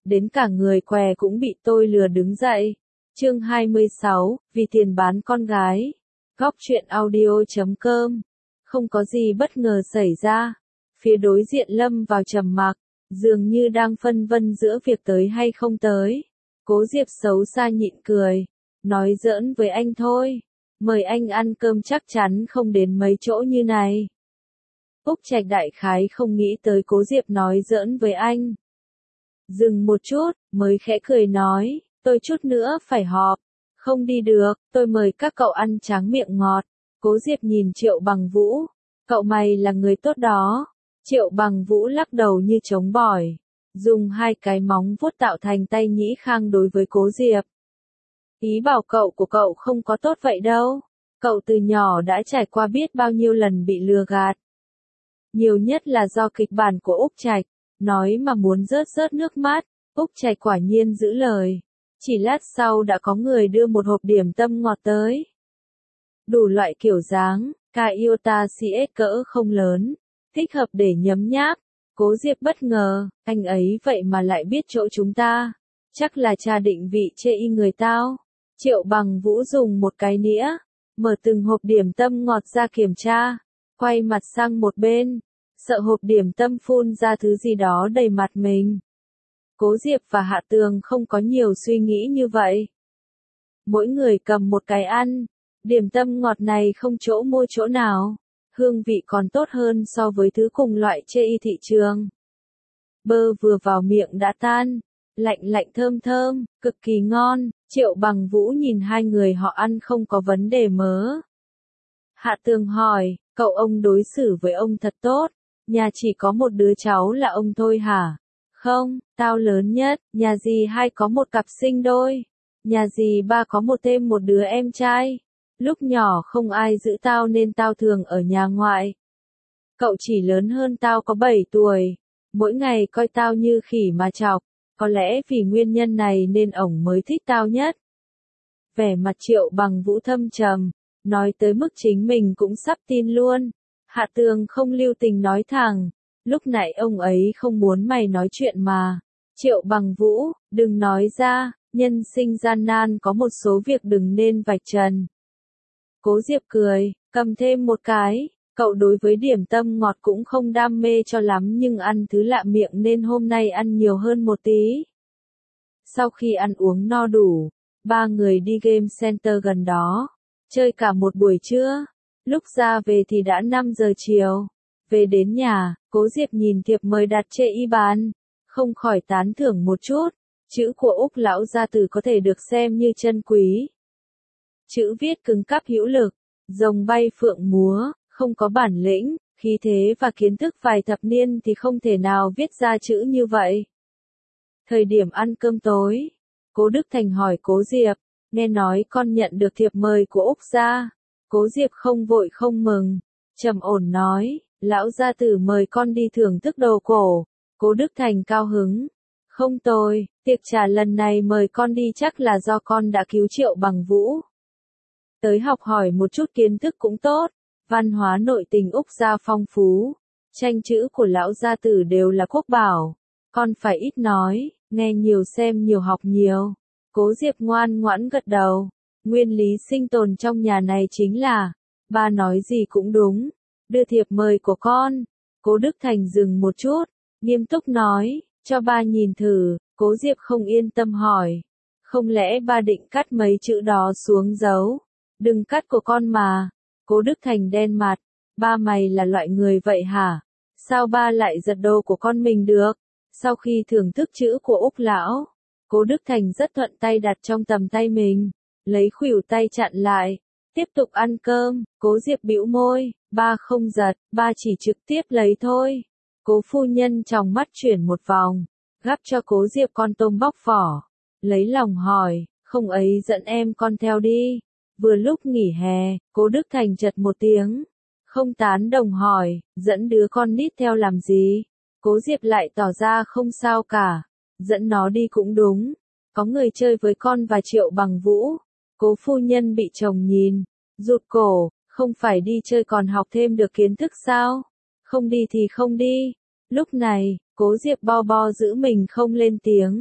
đến cả người què cũng bị tôi lừa đứng dậy. Chương 26, vì tiền bán con gái. Góc truyện audio.com. Không có gì bất ngờ xảy ra. Phía đối diện lâm vào trầm mặc, dường như đang phân vân giữa việc tới hay không tới. Cố Diệp xấu xa nhịn cười, nói giỡn với anh thôi. Mời anh ăn cơm chắc chắn không đến mấy chỗ như này. Úc Trạch đại khái không nghĩ tới Cố Diệp nói giỡn với anh. Dừng một chút, mới khẽ cười nói, tôi chút nữa phải họp. Không đi được, tôi mời các cậu ăn tráng miệng ngọt. Cố Diệp nhìn Triệu Bằng Vũ, cậu mày là người tốt đó. Triệu Bằng Vũ lắc đầu như trống bỏi, dùng hai cái móng vuốt tạo thành tay nhĩ khang đối với Cố Diệp. Ý bảo cậu của cậu không có tốt vậy đâu. Cậu từ nhỏ đã trải qua biết bao nhiêu lần bị lừa gạt. Nhiều nhất là do kịch bản của Úc Trạch, nói mà muốn rớt rớt nước mắt. Úc Trạch quả nhiên giữ lời. Chỉ lát sau đã có người đưa một hộp điểm tâm ngọt tới. Đủ loại kiểu dáng, Iota CS cỡ không lớn, thích hợp để nhấm nháp. Cố Diệp bất ngờ, anh ấy vậy mà lại biết chỗ chúng ta. Chắc là cha định vị chê y người tao. Triệu Bằng Vũ dùng một cái nĩa, mở từng hộp điểm tâm ngọt ra kiểm tra, quay mặt sang một bên, sợ hộp điểm tâm phun ra thứ gì đó đầy mặt mình. Cố Diệp và Hạ Tường không có nhiều suy nghĩ như vậy. Mỗi người cầm một cái ăn, điểm tâm ngọt này không chỗ môi chỗ nào, hương vị còn tốt hơn so với thứ cùng loại chê y thị trường. Bơ vừa vào miệng đã tan, lạnh lạnh thơm thơm, cực kỳ ngon. Triệu Bằng Vũ nhìn hai người họ ăn không có vấn đề mớ. Hạ Tường hỏi, cậu ông đối xử với ông thật tốt, nhà chỉ có một đứa cháu là ông thôi hả? Không, tao lớn nhất, nhà dì hai có một cặp sinh đôi, nhà dì ba có thêm một đứa em trai. Lúc nhỏ không ai giữ tao nên tao thường ở nhà ngoại. Cậu chỉ lớn hơn tao có 7 tuổi, mỗi ngày coi tao như khỉ mà chọc. Có lẽ vì nguyên nhân này nên ổng mới thích tao nhất. Vẻ mặt Triệu Bằng Vũ thâm trầm, nói tới mức chính mình cũng sắp tin luôn. Hạ Tường không lưu tình nói thẳng, lúc nãy ông ấy không muốn mày nói chuyện mà. Triệu Bằng Vũ, đừng nói ra, nhân sinh gian nan có một số việc đừng nên vạch trần. Cố Diệp cười, cầm thêm một cái. Cậu đối với điểm tâm ngọt cũng không đam mê cho lắm nhưng ăn thứ lạ miệng nên hôm nay ăn nhiều hơn một tí. Sau khi ăn uống no đủ, ba người đi game center gần đó, chơi cả một buổi trưa. Lúc ra về thì đã 5 giờ chiều. Về đến nhà, Cố Diệp nhìn thiệp mời đặt trên y bàn, không khỏi tán thưởng một chút. Chữ của Úc lão gia tử có thể được xem như chân quý. Chữ viết cứng cáp hữu lực, rồng bay phượng múa. Không có bản lĩnh, khí thế và kiến thức vài thập niên thì không thể nào viết ra chữ như vậy. Thời điểm ăn cơm tối, Cố Đức Thành hỏi Cố Diệp, nghe nói con nhận được thiệp mời của Úc gia. Cố Diệp không vội không mừng, trầm ổn nói, lão gia tử mời con đi thưởng thức đồ cổ. Cố Đức Thành cao hứng, không tồi, tiệc trà lần này mời con đi chắc là do con đã cứu Triệu Bằng Vũ. Tới học hỏi một chút kiến thức cũng tốt. Văn hóa nội tình Úc gia phong phú, tranh chữ của lão gia tử đều là quốc bảo. Con phải ít nói, nghe nhiều xem nhiều học nhiều. Cố Diệp ngoan ngoãn gật đầu. Nguyên lý sinh tồn trong nhà này chính là, ba nói gì cũng đúng. Đưa thiệp mời của con. Cố Đức Thành dừng một chút, nghiêm túc nói, cho ba nhìn thử. Cố Diệp không yên tâm hỏi, không lẽ ba định cắt mấy chữ đó xuống dấu? Đừng cắt của con mà. Cố Đức Thành đen mặt, ba mày là loại người vậy hả? Sao ba lại giật đồ của con mình được? Sau khi thưởng thức chữ của Úc lão, Cố Đức Thành rất thuận tay đặt trong tầm tay mình, lấy khuỷu tay chặn lại, tiếp tục ăn cơm. Cố Diệp bĩu môi, ba không giật, ba chỉ trực tiếp lấy thôi. Cố phu nhân trong mắt chuyển một vòng, gắp cho Cố Diệp con tôm bóc vỏ, lấy lòng hỏi, không ấy dẫn em con theo đi. Vừa lúc nghỉ hè, Cố Đức Thành chật một tiếng, không tán đồng hỏi, dẫn đứa con nít theo làm gì? Cố Diệp lại tỏ ra không sao cả, dẫn nó đi cũng đúng, có người chơi với con và Triệu Bằng Vũ. Cố phu nhân bị chồng nhìn, rụt cổ, không phải đi chơi còn học thêm được kiến thức sao? Không đi thì không đi. Lúc này, Cố Diệp bo bo giữ mình không lên tiếng.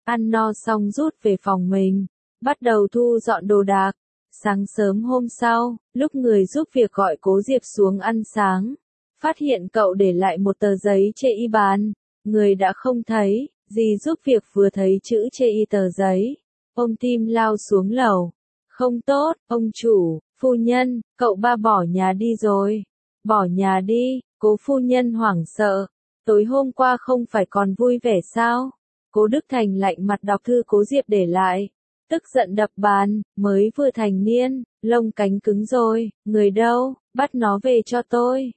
Ăn no xong rút về phòng mình, bắt đầu thu dọn đồ đạc. Sáng sớm hôm sau, lúc người giúp việc gọi Cố Diệp xuống ăn sáng, phát hiện cậu để lại một tờ giấy chê y bàn, người đã không thấy, dì giúp việc vừa thấy chữ chê y tờ giấy, ôm tim lao xuống lầu. Không tốt, ông chủ, phu nhân, cậu ba bỏ nhà đi rồi. Bỏ nhà đi, Cố phu nhân hoảng sợ. Tối hôm qua không phải còn vui vẻ sao? Cố Đức Thành lạnh mặt đọc thư Cố Diệp để lại. Tức giận đập bàn, mới vừa thành niên, lông cánh cứng rồi, người đâu, bắt nó về cho tôi.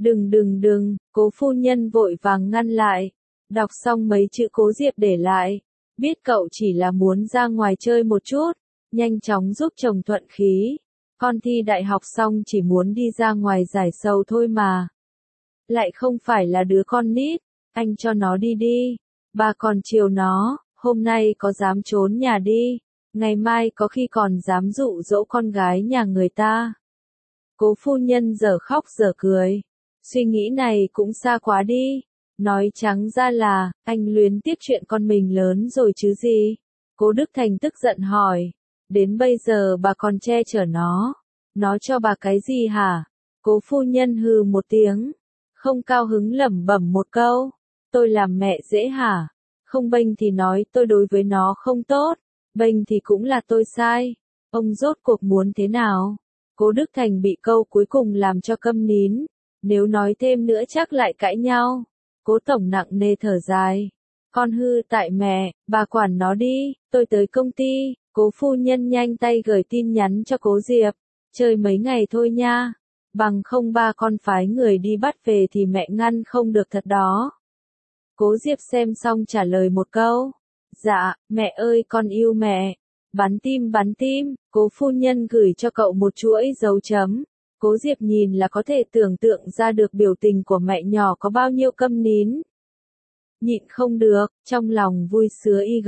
Đừng, Cố phu nhân vội vàng ngăn lại. Đọc xong mấy chữ Cố Diệp để lại, biết cậu chỉ là muốn ra ngoài chơi một chút, nhanh chóng giúp chồng thuận khí. Con thi đại học xong chỉ muốn đi ra ngoài giải sầu thôi mà. Lại không phải là đứa con nít, anh cho nó đi đi. Bà còn chiều nó, hôm nay có dám trốn nhà đi, ngày mai có khi còn dám dụ dỗ con gái nhà người ta. Cố phu nhân giờ khóc giờ cười. Suy nghĩ này cũng xa quá đi. Nói trắng ra là, anh luyến tiếc chuyện con mình lớn rồi chứ gì. Cố Đức Thành tức giận hỏi. Đến bây giờ bà còn che chở nó cho bà cái gì hả? Cố phu nhân hừ một tiếng, không cao hứng lẩm bẩm một câu. Tôi làm mẹ dễ hả? Không bênh thì nói tôi đối với nó không tốt, bênh thì cũng là tôi sai. Ông rốt cuộc muốn thế nào? Cố Đức Thành bị câu cuối cùng làm cho câm nín. Nếu nói thêm nữa chắc lại cãi nhau. Cố tổng nặng nề thở dài. Con hư tại mẹ, bà quản nó đi, tôi tới công ty. Cố phu nhân nhanh tay gửi tin nhắn cho Cố Diệp. Chơi mấy ngày thôi nha. Bằng không ba con phái người đi bắt về thì mẹ ngăn không được thật đó. Cố Diệp xem xong trả lời một câu. Dạ, mẹ ơi con yêu mẹ. Bắn tim, Cố phu nhân gửi cho cậu một chuỗi dấu chấm. Cố Diệp nhìn là có thể tưởng tượng ra được biểu tình của mẹ nhỏ có bao nhiêu câm nín. Nhịn không được, trong lòng vui sứa IG.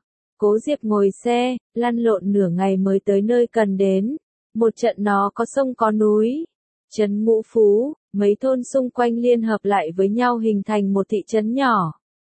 Cố Diệp ngồi xe, lăn lộn nửa ngày mới tới nơi cần đến. Một trận nó có sông có núi. Trấn Ngũ Phú, mấy thôn xung quanh liên hợp lại với nhau hình thành một thị trấn nhỏ.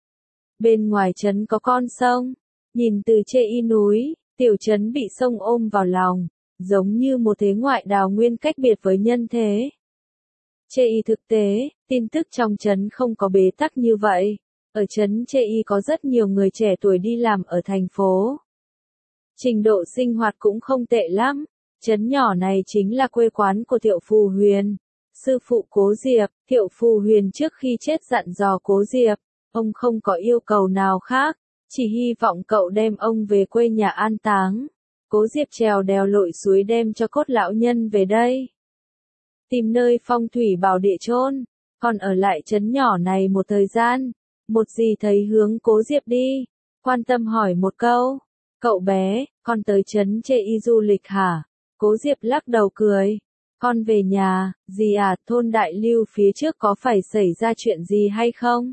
Bên ngoài trấn có con sông, nhìn từ trên y núi, tiểu trấn bị sông ôm vào lòng, giống như một thế ngoại đào nguyên cách biệt với nhân thế. Chê y thực tế, tin tức trong trấn không có bế tắc như vậy. Ở trấn Chê y có rất nhiều người trẻ tuổi đi làm ở thành phố. Trình độ sinh hoạt cũng không tệ lắm. Trấn nhỏ này chính là quê quán của Thiệu Phù Huyền, sư phụ Cố Diệp. Thiệu Phù Huyền trước khi chết dặn dò Cố Diệp, ông không có yêu cầu nào khác, chỉ hy vọng cậu đem ông về quê nhà an táng. Cố Diệp trèo đèo lội suối đem cho cốt lão nhân về đây. Tìm nơi phong thủy bảo địa chôn, còn ở lại trấn nhỏ này một thời gian. Một dì thấy hướng Cố Diệp đi, quan tâm hỏi một câu. Cậu bé, con tới trấn Chê y du lịch hả? Cố Diệp lắc đầu cười. Con về nhà, dì à, thôn Đại Lưu phía trước có phải xảy ra chuyện gì hay không?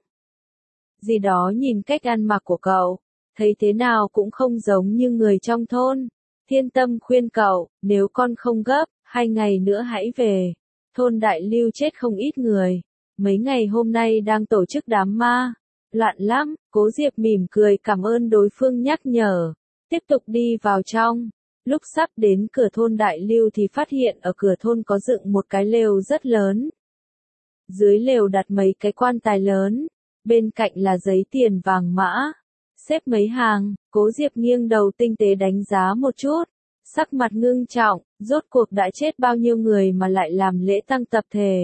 Dì đó nhìn cách ăn mặc của cậu, thấy thế nào cũng không giống như người trong thôn. Thiên Tâm khuyên cậu, nếu con không gấp, 2 ngày nữa hãy về. Thôn Đại Lưu chết không ít người. Mấy ngày hôm nay đang tổ chức đám ma. Loạn lắm, Cố Diệp mỉm cười cảm ơn đối phương nhắc nhở. Tiếp tục đi vào trong. Lúc sắp đến cửa thôn Đại Lưu thì phát hiện ở cửa thôn có dựng một cái lều rất lớn. Dưới lều đặt mấy cái quan tài lớn, bên cạnh là giấy tiền vàng mã. Xếp mấy hàng, Cố Diệp nghiêng đầu tinh tế đánh giá một chút. Sắc mặt ngưng trọng, rốt cuộc đã chết bao nhiêu người mà lại làm lễ tang tập thể.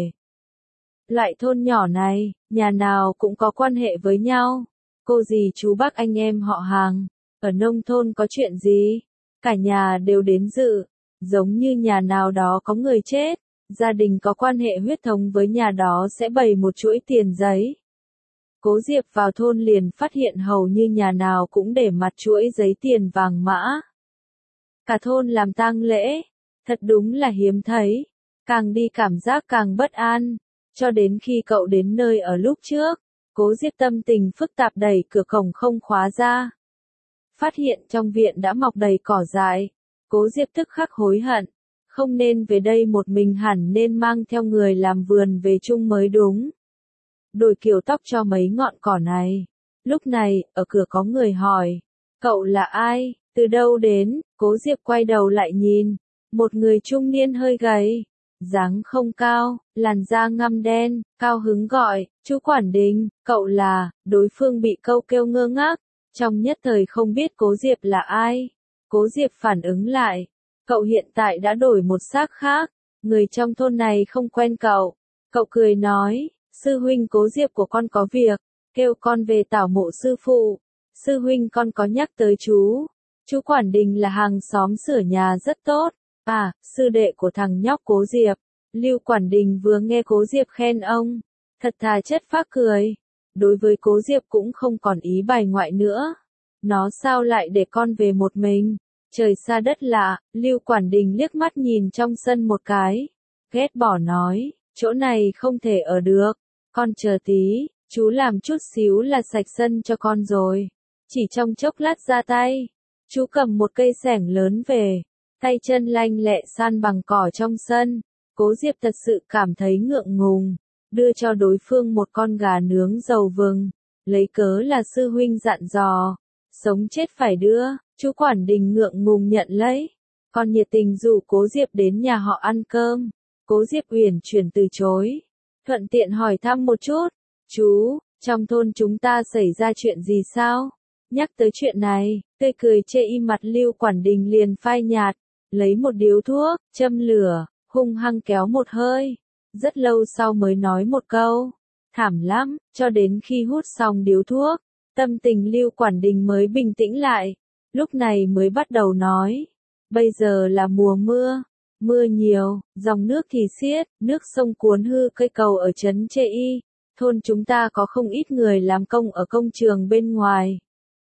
Lại thôn nhỏ này, nhà nào cũng có quan hệ với nhau. Cô dì chú bác anh em họ hàng. Ở nông thôn có chuyện gì? Cả nhà đều đến dự, giống như nhà nào đó có người chết, gia đình có quan hệ huyết thống với nhà đó sẽ bày một chuỗi tiền giấy. Cố Diệp vào thôn liền phát hiện hầu như nhà nào cũng để mặt chuỗi giấy tiền vàng mã. Cả thôn làm tang lễ, thật đúng là hiếm thấy, càng đi cảm giác càng bất an, cho đến khi cậu đến nơi ở lúc trước, Cố Diệp tâm tình phức tạp đẩy cửa cổng không khóa ra. Phát hiện trong viện đã mọc đầy cỏ dại. Cố Diệp tức khắc hối hận. Không nên về đây một mình hẳn nên mang theo người làm vườn về chung mới đúng. Đổi kiểu tóc cho mấy ngọn cỏ này. Lúc này, ở cửa có người hỏi. Cậu là ai, từ đâu đến? Cố Diệp quay đầu lại nhìn, một người trung niên hơi gầy, dáng không cao, làn da ngăm đen, cao hứng gọi, chú Quản Đình, cậu là, đối phương bị câu kêu ngơ ngác, trong nhất thời không biết Cố Diệp là ai. Cố Diệp phản ứng lại, cậu hiện tại đã đổi một xác khác, người trong thôn này không quen cậu. Cậu cười nói, sư huynh Cố Diệp của con có việc, kêu con về tảo mộ sư phụ. Sư huynh con có nhắc tới chú. Chú Quản Đình là hàng xóm sửa nhà rất tốt. À, sư đệ của thằng nhóc Cố Diệp. Lưu Quản Đình vừa nghe Cố Diệp khen ông, thật thà chất phác cười. Đối với Cố Diệp cũng không còn ý bài ngoại nữa. Nó sao lại để con về một mình? Trời xa đất lạ, Lưu Quản Đình liếc mắt nhìn trong sân một cái. Ghét bỏ nói, chỗ này không thể ở được. Con chờ tí, chú làm chút xíu là sạch sân cho con rồi. Chỉ trong chốc lát ra tay, chú cầm một cây xẻng lớn về, tay chân lanh lẹ san bằng cỏ trong sân. Cố Diệp thật sự cảm thấy ngượng ngùng, đưa cho đối phương một con gà nướng dầu vừng, lấy cớ là sư huynh dặn dò, sống chết phải đưa. Chú Quản Đình ngượng ngùng nhận lấy, còn nhiệt tình rủ Cố Diệp đến nhà họ ăn cơm. Cố Diệp uyển chuyển từ chối, thuận tiện hỏi thăm một chút, chú, trong thôn chúng ta xảy ra chuyện gì sao? Nhắc tới chuyện này, tươi cười chê im mặt Lưu Quản Đình liền phai nhạt, lấy một điếu thuốc, châm lửa, hung hăng kéo một hơi. Rất lâu sau mới nói một câu, thảm lắm, cho đến khi hút xong điếu thuốc, tâm tình Lưu Quản Đình mới bình tĩnh lại. Lúc này mới bắt đầu nói, bây giờ là mùa mưa, mưa nhiều, dòng nước thì xiết, nước sông cuốn hư cây cầu ở trấn Chê Y. Thôn chúng ta có không ít người làm công ở công trường bên ngoài.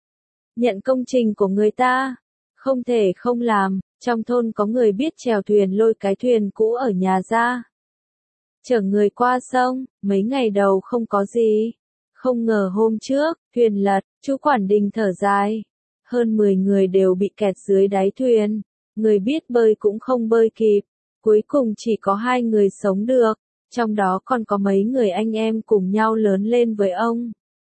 Nhận công trình của người ta, không thể không làm, trong thôn có người biết chèo thuyền lôi cái thuyền cũ ở nhà ra. Chở người qua sông, mấy ngày đầu không có gì. Không ngờ hôm trước, thuyền lật, chú Quản Đình thở dài. Hơn 10 người đều bị kẹt dưới đáy thuyền, người biết bơi cũng không bơi kịp, cuối cùng chỉ có 2 người sống được, trong đó còn có mấy người anh em cùng nhau lớn lên với ông.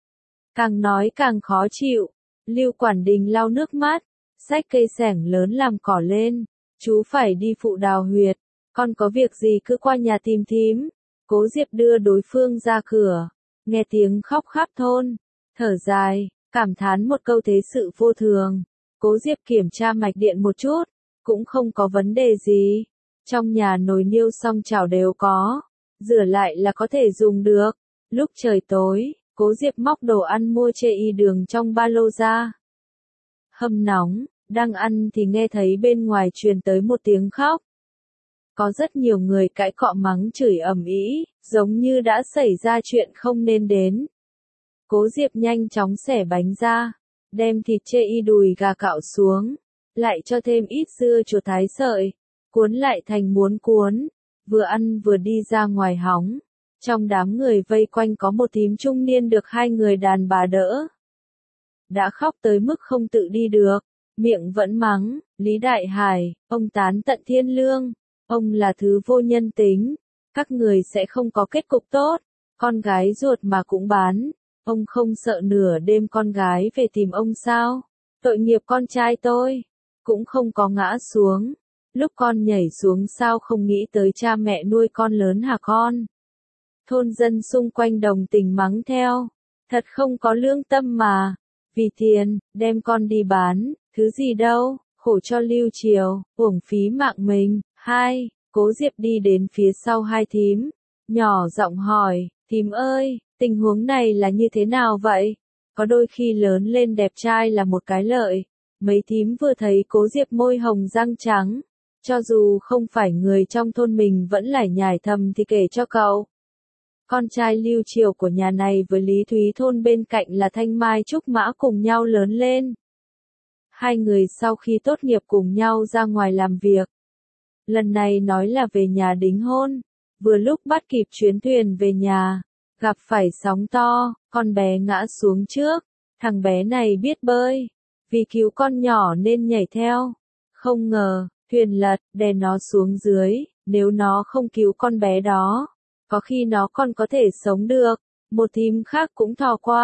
Càng nói càng khó chịu, Lưu Quản Đình lau nước mắt, xách cây xẻng lớn làm cỏ lên, chú phải đi phụ đào huyệt, con có việc gì cứ qua nhà tìm thím. Cố Diệp đưa đối phương ra cửa, nghe tiếng khóc khắp thôn, thở dài, cảm thán một câu thế sự vô thường. Cố Diệp kiểm tra mạch điện một chút, cũng không có vấn đề gì. Trong nhà nồi niêu song chảo đều có, rửa lại là có thể dùng được. Lúc trời tối, Cố Diệp móc đồ ăn mua Chê Y đường trong ba lô ra. Hâm nóng, đang ăn thì nghe thấy bên ngoài truyền tới một tiếng khóc. Có rất nhiều người cãi cọ mắng chửi ầm ĩ, giống như đã xảy ra chuyện không nên đến. Cố Diệp nhanh chóng xẻ bánh ra, đem thịt Chê Y đùi gà cạo xuống, lại cho thêm ít dưa chuột thái sợi, cuốn lại thành muỗng cuốn, vừa ăn vừa đi ra ngoài hóng. Trong đám người vây quanh có một thím trung niên được 2 người đàn bà đỡ. Đã khóc tới mức không tự đi được, miệng vẫn mắng, Lý Đại Hải, ông tán tận thiên lương, ông là thứ vô nhân tính, các người sẽ không có kết cục tốt, con gái ruột mà cũng bán, ông không sợ nửa đêm con gái về tìm ông sao? Tội nghiệp con trai tôi, cũng không có ngã xuống, lúc con nhảy xuống sao không nghĩ tới cha mẹ nuôi con lớn hả con? Thôn dân xung quanh đồng tình mắng theo, thật không có lương tâm mà, vì tiền, đem con đi bán, thứ gì đâu, khổ cho Lưu Triều, uổng phí mạng mình. Cố Diệp đi đến phía sau 2 thím, nhỏ giọng hỏi, thím ơi, tình huống này là như thế nào vậy? Có đôi khi lớn lên đẹp trai là một cái lợi. Mấy thím vừa thấy Cố Diệp môi hồng răng trắng, cho dù không phải người trong thôn mình vẫn lải nhải thầm thì kể cho cậu. Con trai Lưu Triều của nhà này với Lý Thúy thôn bên cạnh là Thanh Mai Trúc Mã cùng nhau lớn lên. 2 người sau khi tốt nghiệp cùng nhau ra ngoài làm việc. Lần này nói là về nhà đính hôn, vừa lúc bắt kịp chuyến thuyền về nhà, gặp phải sóng to, con bé ngã xuống trước, thằng bé này biết bơi, vì cứu con nhỏ nên nhảy theo, không ngờ, thuyền lật, đè nó xuống dưới, nếu nó không cứu con bé đó, có khi nó còn có thể sống được. Một thím khác cũng thò qua,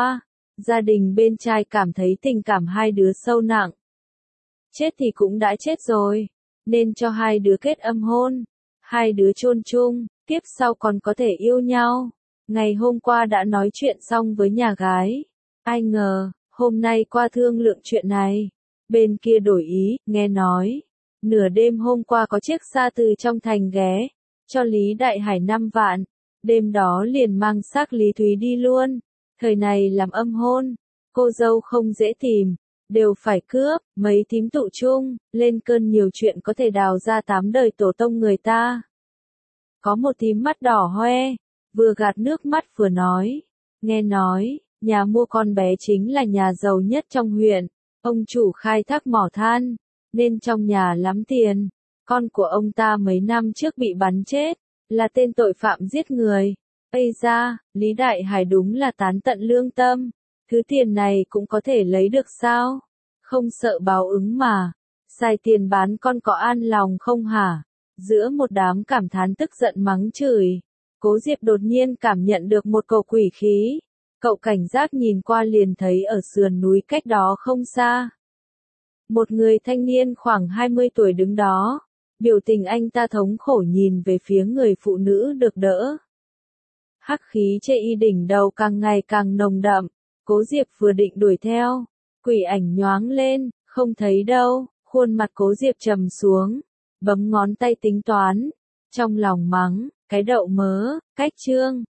Gia đình bên trai cảm thấy tình cảm hai đứa sâu nặng. Chết thì cũng đã chết rồi, nên cho hai đứa kết âm hôn. Hai đứa chôn chung, tiếp sau còn có thể yêu nhau. Ngày hôm qua đã nói chuyện xong với nhà gái. Ai ngờ, hôm nay qua thương lượng chuyện này. Bên kia đổi ý, nghe nói. Nửa đêm hôm qua có chiếc xa từ trong thành ghé, cho Lý Đại Hải 5 vạn. Đêm đó liền mang xác Lý Thúy đi luôn. Thời này làm âm hôn, cô dâu không dễ tìm, đều phải cướp, mấy thím tụ chung, lên cơn nhiều chuyện có thể đào ra 8 đời tổ tông người ta. Có một thím mắt đỏ hoe, vừa gạt nước mắt vừa nói, nghe nói, nhà mua con bé chính là nhà giàu nhất trong huyện, ông chủ khai thác mỏ than, nên trong nhà lắm tiền, con của ông ta mấy năm trước bị bắn chết, là tên tội phạm giết người. Ây da, Lý Đại Hải đúng là tán tận lương tâm, thứ tiền này cũng có thể lấy được sao? Không sợ báo ứng mà, xài tiền bán con có an lòng không hả? Giữa một đám cảm thán tức giận mắng chửi, Cố Diệp đột nhiên cảm nhận được một cỗ quỷ khí. Cậu cảnh giác nhìn qua liền thấy ở sườn núi cách đó không xa. Một người thanh niên khoảng 20 tuổi đứng đó, biểu tình anh ta thống khổ nhìn về phía người phụ nữ được đỡ. Hắc khí chê y đỉnh đầu càng ngày càng nồng đậm, Cố Diệp vừa định đuổi theo, quỷ ảnh nhoáng lên, không thấy đâu, khuôn mặt Cố Diệp trầm xuống, bấm ngón tay tính toán, trong lòng mắng, cái đậu mớ, cách trương,